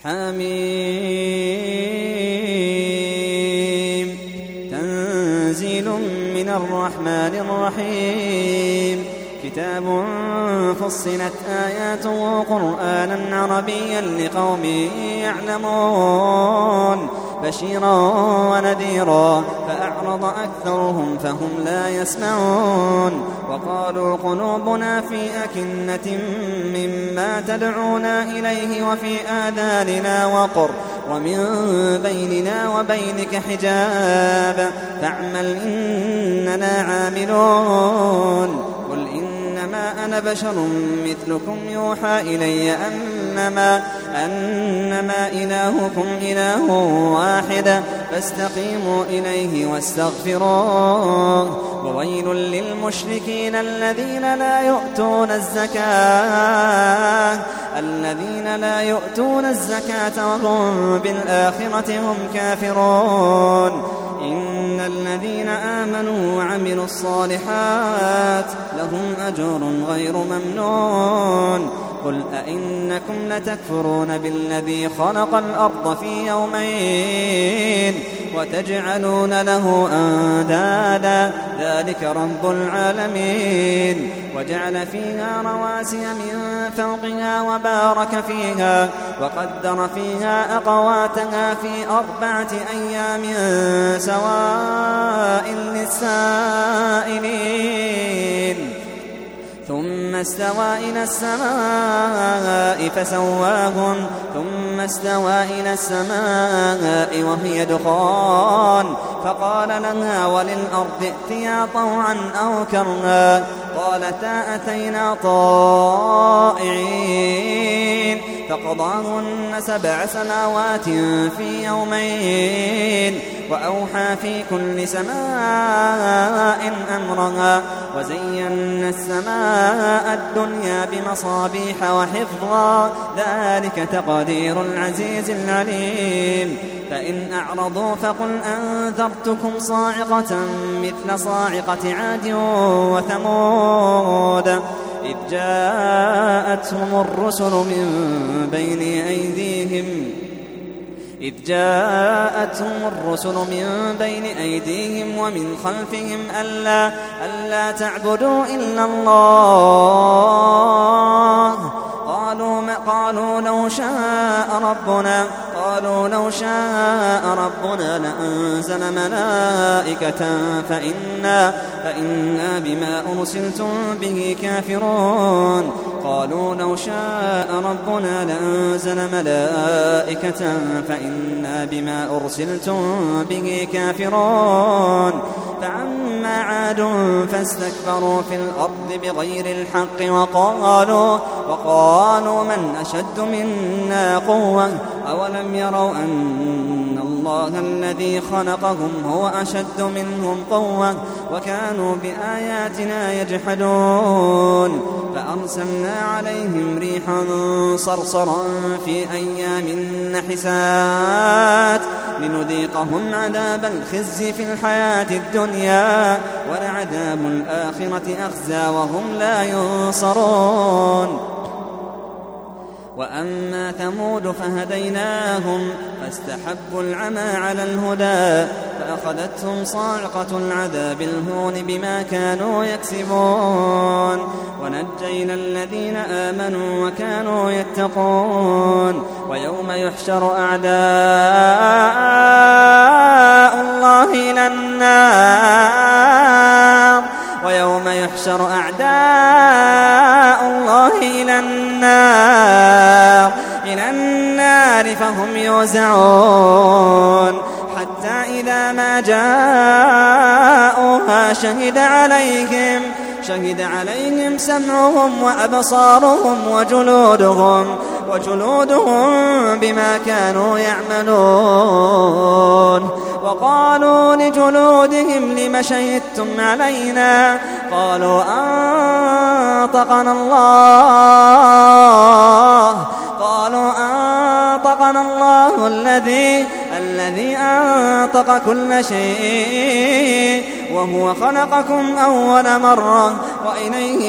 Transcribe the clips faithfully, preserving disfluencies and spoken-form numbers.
حميم تنزيل من الرحمن الرحيم كتاب فصلت آياته قرآنا عربيا لقوم يعلمون بشيرا ونذيرا فأعرض أكثرهم فهم لا يسمعون وقالوا قلوبنا في أكنة مما تدعونا إليه وفي آذاننا وقر ومن بيننا وبينك حجاب فاعمل إننا عاملون قل إنما أنا بشر مثلكم يوحى إلي أنما, أنما إلهكم إله واحد فاستقيموا إليه واستغفروه وويل للمشركين الذين لا يؤتون الزكاة الذين لا يؤتون الزكاة وهم بالآخرة هم كافرون إن الذين آمنوا وعملوا الصالحات لهم أجر غير ممنون قل أئنكم لتكفرون بالذي خلق الأرض في يومين وتجعلون له أندادا ذلك رب العالمين وجعل فيها رواسي من فوقها وبارك فيها وقدر فيها أقواتها في أربعة أيام سواء للسائلين ثم استوى إلى السماء فسواهن ثم استوى إلى السماء وهي دخان فقال لها وللأرض ائتيا طوعا أو كرها قالتا أتينا طائعين فقضاهن سبع سماوات في يومين وأوحى في كل سماء أمرها وزينا السماء الدنيا بمصابيح وحفظا ذلك تقدير العزيز العليم فإن أعرضوا فقل أنذرتكم صاعقة مثل صاعقة عاد وثمود إذ جاءتهم الرسل من بين أيديهم إذ جاءتهم الرسل من بين أيديهم ومن خلفهم ألا, ألا تعبدوا إلا الله قالوا, ما قالوا لو شاء ربنا قالوا لو شاء ربنا لأنزل ملائكة فإنا, فإنا بما أرسلتم به كافرون قالوا لو شاء ربنا لأنزل ملائكة فإنا بما أرسلتم به كافرون فعما عاد فاستكبروا في الأرض بغير الحق وقالوا, وقالوا من أشد منا قوة أولم يروا أن الله الذي خلقهم هو أشد منهم قوة وكانوا بآياتنا يجحدون فأرسلنا عليهم ريحا صرصرا في أيام نحسات لنذيقهم عذاب الخزي في الحياة الدنيا ولعذاب الآخرة أخزى وهم لا ينصرون وأما ثمود فهديناهم فاستحبوا العمى على الهدى فأخذتهم صاعقة العذاب الهون بما كانوا يكسبون ونجينا الذين آمنوا وكانوا يتقون ويوم يحشر أعداء الله إلى النار ويوم يحشر أعداء الله إلى النار إلى النار فهم يوزعون حتى إذا ما جاءوها شهد عليهم شهد عليهم سمعهم وأبصارهم وجلودهم وجلودهم بما كانوا يعملون وقالوا لجلودهم لم شهدتم علينا قالوا أنطقنا الله قالوا أنطقنا الله الذي الذي أنطق كل شيء وهو خلقكم أول مرة وإليه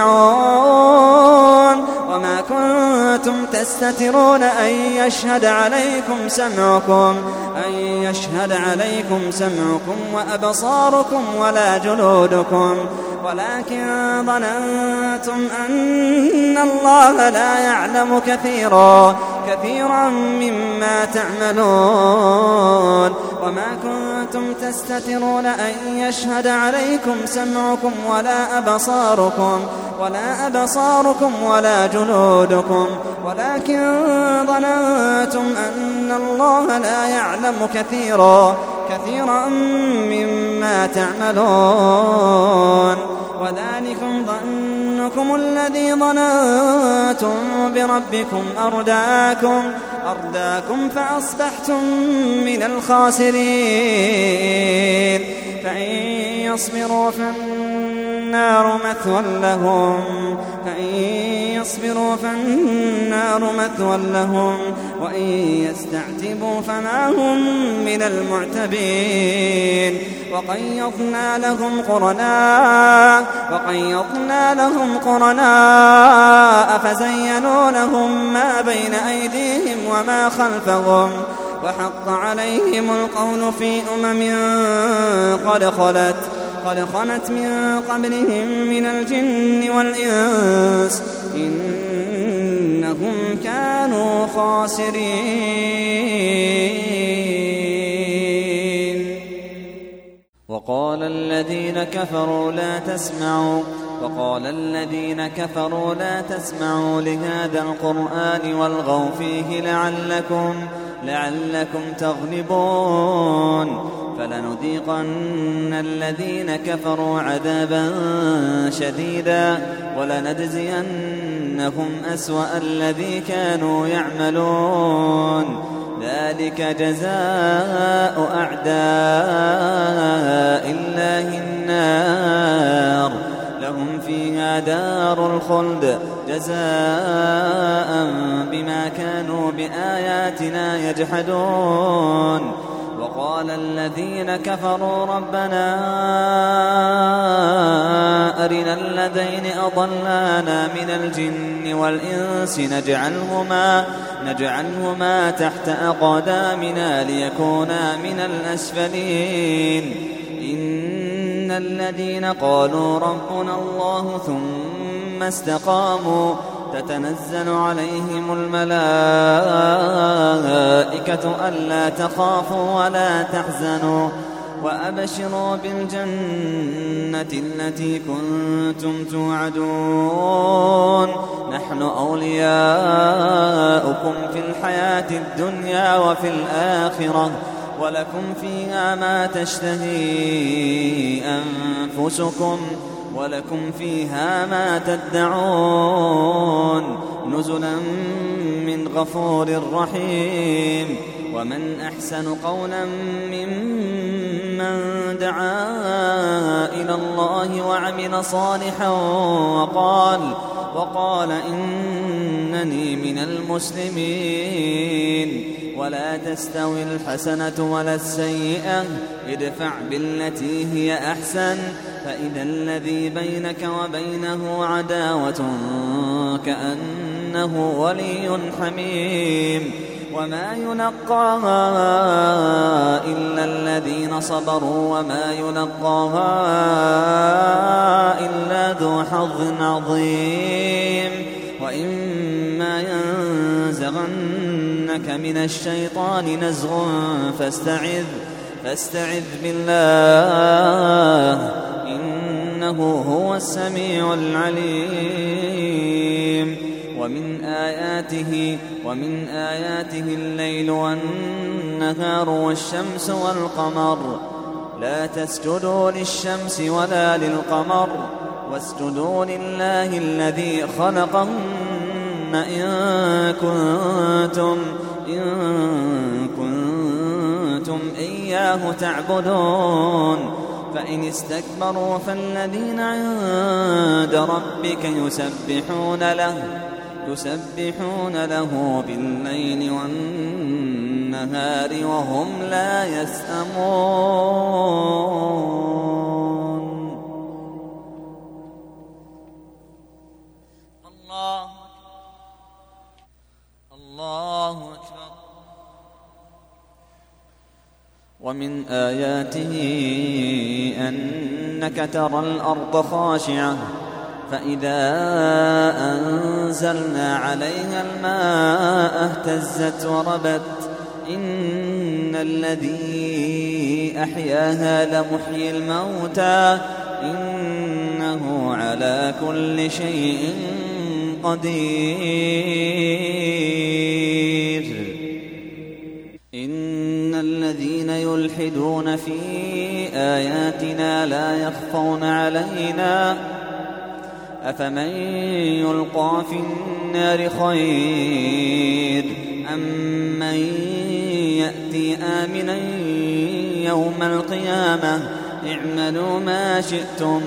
ترجعون وما كنتم تستترون أن يشهد عليكم سمعكم أن يشهد عليكم سمعكم وأبصاركم ولا جلودكم ولكن ظننتم أن الله لا يعلم كثيرا كثيرا مما تعملون وما كنتم تستترون أن يشهد عليكم سمعكم ولا أبصاركم ولا أبصاركم ولا جلودكم ولكن ظننتم أن الله لا يعلم كثيرا كثيرا مما تعملون وذلكم ظنكم الذي ظننتم بربكم أرداكم أرداكم فأصبحتم من الخاسرين فإن يصبروا فالنار مثوى لهم فإن يصبروا فالنار مثوى لهم وإن يستعتبوا فما هم من المعتبين وقيضنا لهم قرناء وقيضنا لهم قرناء فزينوا لهم ما بين أيديهم وما خلفهم وحق عليهم القول في أمم قد خلت قد خلت من قبلهم من الجن والإنس إنهم كانوا خاسرين. وقال الذين كفروا لا تسمعوا وقال الذين كفروا لا تسمعوا لهذا القرآن والغوا فيه لعلكم لعلكم تغلبون فلنذيقن الذين كفروا عذابا شديدا ولنجزينهم أسوأ الذي كانوا يعملون ذلك جزاء أعداء الله النار لهم فيها دار الخلد جزاء بما كانوا بآياتنا يجحدون وقال الذين كفروا ربنا أرنا الذين أضلانا من الجن والإنس نجعلهما, نجعلهما تحت أقدامنا ليكونا من الأسفلين إن الذين قالوا ربنا الله ثم استقاموا تتنزل عليهم الملائكة ألا تخافوا ولا تحزنوا وأبشروا بالجنة التي كنتم توعدون نحن أولياؤكم في الحياة الدنيا وفي الآخرة ولكم فيها ما تشتهي أنفسكم ولكم فيها ما تدعون نزلا من غفور رحيم ومن أحسن قولا ممن دعا إلى الله وعمل صالحا وقال, وقال إنني من المسلمين ولا تستوي الحسنة ولا السيئة ادفع بالتي هي أحسن فإذا الذي بينك وبينه عداوة كأنه ولي حميم وما يلقاها إلا الذين صبروا وما يلقاها إلا ذو حظ عظيم وإما ينزغنك من الشيطان نزغ فاستعذ فاستعذ بالله إنه هو السميع العليم ومن آياته ومن آياته الليل والنهار والشمس والقمر لا تسجدوا للشمس ولا للقمر واسجدوا لله الذي خلقهن إن كنتم إن كنتم إياه تعبدون فإن استكبروا فالذين عند ربك يسبحون له يسبحون له بالليل والنهار وهم لا يسأمون. ومن آياته أنك ترى الأرض خاشعة فإذا أنزلنا عليها الماء اهتزت وربت إن الذي أحياها لمحيي الموتى إنه على كل شيء قدير. إن الذين يلحدون في آياتنا لا يخفون علينا أفمن يلقى في النار خير أم من يأتي آمنا يوم القيامة اعملوا ما شئتم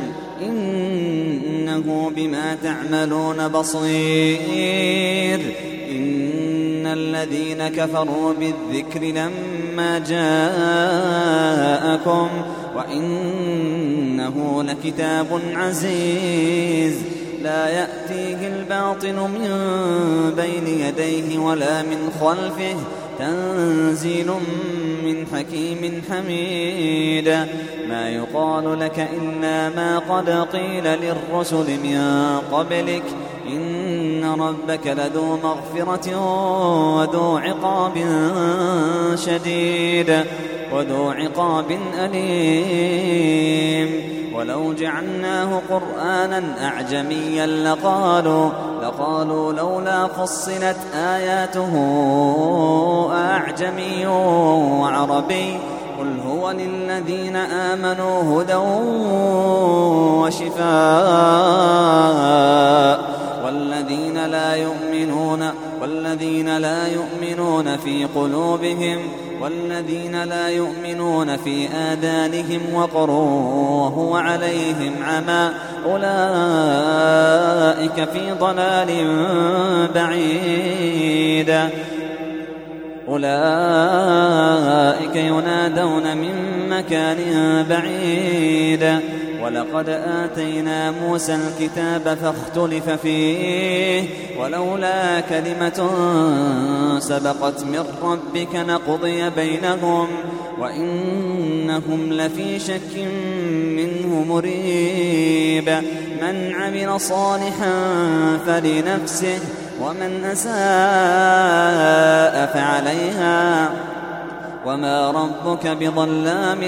إنه بما تعملون بصير. إن الذين كفروا بالذكر لما جاءكم وإنه لكتاب عزيز لا يأتيه الباطل من بين يديه ولا من خلفه تنزيل من حكيم حميد. ما يقال لك إلا ما قد قيل للرسل من قبلك إن ربك لذو مغفرة وذو عقاب شديد وذو عقاب أليم. ولو جعلناه قرآنا أعجميا لقالوا لقالوا لولا فصلت آياته أعجمي وعربي قل هو للذين آمنوا هدى وشفاء والذين لا يؤمنون والذين لا يؤمنون في قلوبهم والذين لا يؤمنون في آذانهم وقر وهو عليهم عمى أولئك في ضلال بعيد. أولئك ينادون من مكان بعيد. ولقد آتينا موسى الكتاب فاختلف فيه ولولا كلمة سبقت من ربك لقضي بينهم وإنهم لفي شك منه مريب. من عمل صالحا فلنفسه ومن أساء فعليها وما ربك بظلام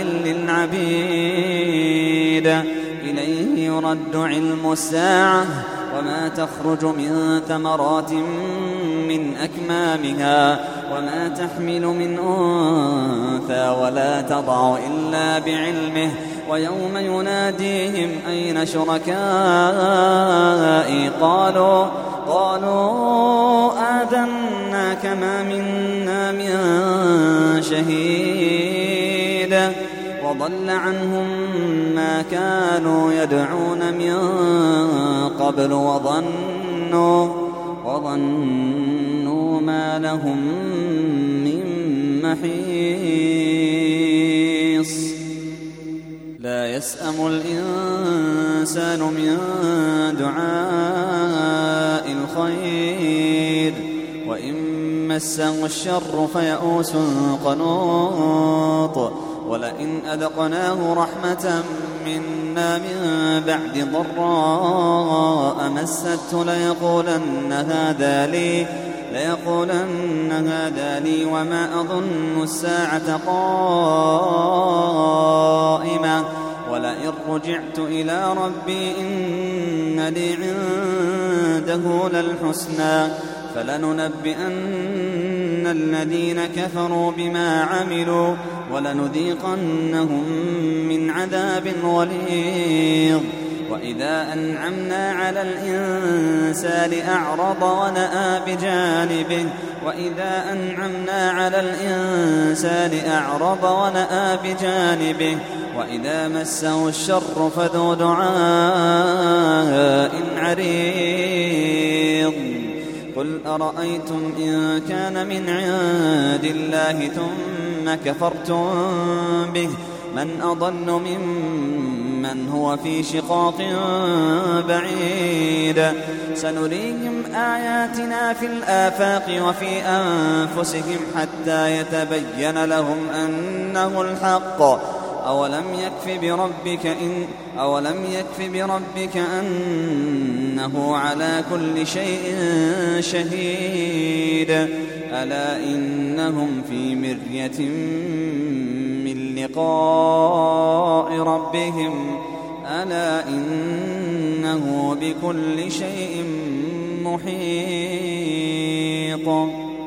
للعبيد. إليه يرد علم الساعة وما تخرج من ثمرات من أكمامها وما تحمل من أنثى ولا تضع إلا بعلمه ويوم يناديهم أين شركائي قالوا قالوا آذناك ما منا من شهيد وضل عنهم ما كانوا يدعون من قبل وظنوا وظنوا ما لهم من محيص. لا يسأم الإنسان من دعاء الخير وإن مسه الشر فيئوس قنوط. ولئن أذقناه رحمة منا من بعد ضراء مسته ليقولن هذا لي ليقولن هذا لي وما أظن الساعة قائمة ولئن رجعت إلى ربي إن لي عنده للحسنى فلننبئن الذين كفروا بما عملوا ولنذيقنهم من عذاب غليظ. وإذا أنعمنا على الإنسان أعرض ونأى بجانبه وإذا أنعمنا على الإنسان أعرض ونأى بجانبه وإذا مسه الشر فذو دعاء عريض. قل أرأيتم إن كان من عند الله ثم كفرتم به من أضل ممن من هو في شقاق بعيد سنريهم آياتنا في الآفاق وفي أنفسهم حتى يتبين لهم أنه الحق أولم يكف بربك إن أولم يكف بربك أنه على كل شيء شهيد ألا إنهم في مرية من لقاء ربهم ألا إنه بكل شيء محيط.